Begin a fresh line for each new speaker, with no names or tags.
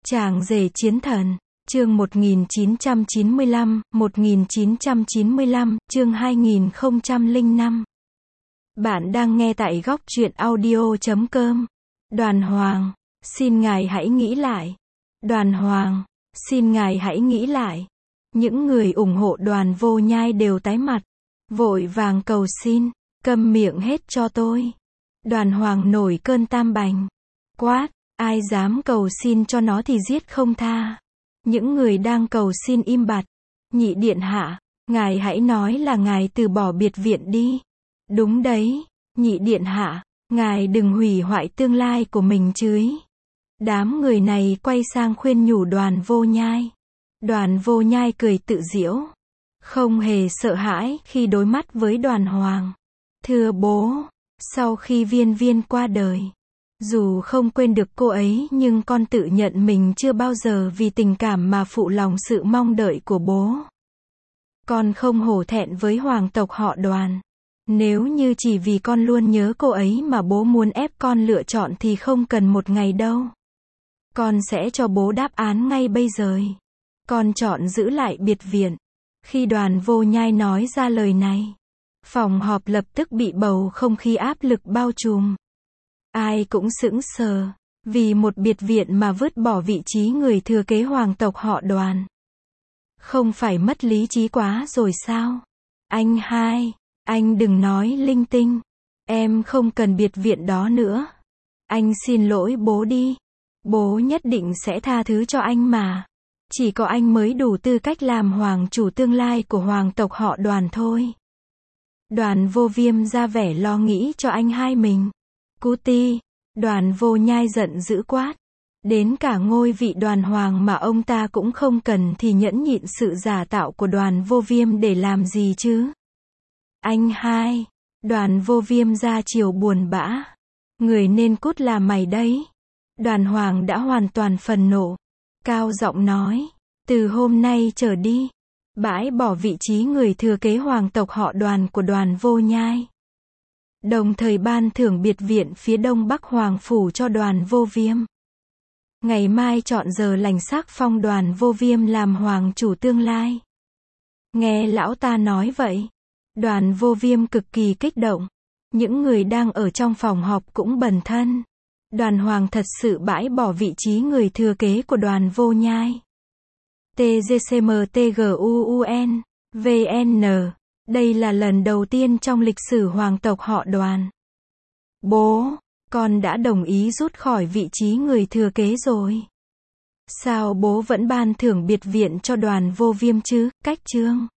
Chàng rể chiến thần, chương 1995, chương 2005. Bạn đang nghe tại góc truyện audio.com. Đoàn Hoàng, xin ngài hãy nghĩ lại. Đoàn Hoàng, xin ngài hãy nghĩ lại. Những người ủng hộ Đoàn Vô Nhai đều tái mặt, vội vàng cầu xin, câm miệng hết cho tôi. Đoàn Hoàng nổi cơn tam bành, quát, ai dám cầu xin cho nó thì giết không tha. Những người đang cầu xin im bặt. Nhị điện hạ, ngài hãy nói là ngài từ bỏ biệt viện đi. Đúng đấy, nhị điện hạ, ngài đừng hủy hoại tương lai của mình chứ. Đám người này quay sang khuyên nhủ Đoàn Vô Nhai. Đoàn Vô Nhai cười tự giễu, không hề sợ hãi khi đối mắt với Đoàn Hoàng. Thưa bố, sau khi Viên Viên qua đời, dù không quên được cô ấy nhưng con tự nhận mình chưa bao giờ vì tình cảm mà phụ lòng sự mong đợi của bố. Con không hổ thẹn với hoàng tộc họ Đoàn. Nếu như chỉ vì con luôn nhớ cô ấy mà bố muốn ép con lựa chọn thì không cần một ngày đâu. Con sẽ cho bố đáp án ngay bây giờ. Con chọn giữ lại biệt viện. Khi Đoàn Vô Nhai nói ra lời này, phòng họp lập tức bị bầu không khí áp lực bao trùm. Ai cũng sững sờ, vì một biệt viện mà vứt bỏ vị trí người thừa kế hoàng tộc họ Đoàn. Không phải mất lý trí quá rồi sao? Anh hai, anh đừng nói linh tinh. Em không cần biệt viện đó nữa. Anh xin lỗi bố đi. Bố nhất định sẽ tha thứ cho anh mà. Chỉ có anh mới đủ tư cách làm hoàng chủ tương lai của hoàng tộc họ Đoàn thôi. Đoàn Vô Viêm ra vẻ lo nghĩ cho anh hai mình. Cú ti, Đoàn Vô Nhai giận dữ quát. Đến cả ngôi vị Đoàn Hoàng mà ông ta cũng không cần thì nhẫn nhịn sự giả tạo của Đoàn Vô Viêm để làm gì chứ? Anh hai, Đoàn Vô Viêm ra chiều buồn bã. Người nên cút là mày đấy. Đoàn Hoàng đã hoàn toàn phần nộ. Cao giọng nói, từ hôm nay trở đi, bãi bỏ vị trí người thừa kế hoàng tộc họ Đoàn của Đoàn Vô Nhai. Đồng thời ban thưởng biệt viện phía đông bắc hoàng phủ cho Đoàn Vô Viêm. Ngày mai chọn giờ lành xác phong Đoàn Vô Viêm làm hoàng chủ tương lai. Nghe lão ta nói vậy, Đoàn Vô Viêm cực kỳ kích động. Những người đang ở trong phòng họp cũng bần thân. Đoàn Hoàng thật sự bãi bỏ vị trí người thừa kế của Đoàn Vô Nhai. TGCMTGUUN, VN. Đây là lần đầu tiên trong lịch sử hoàng tộc họ Đoàn. Bố, con đã đồng ý rút khỏi vị trí người thừa kế rồi. Sao bố vẫn ban thưởng biệt viện cho Đoàn Vô Viêm chứ? Cách chương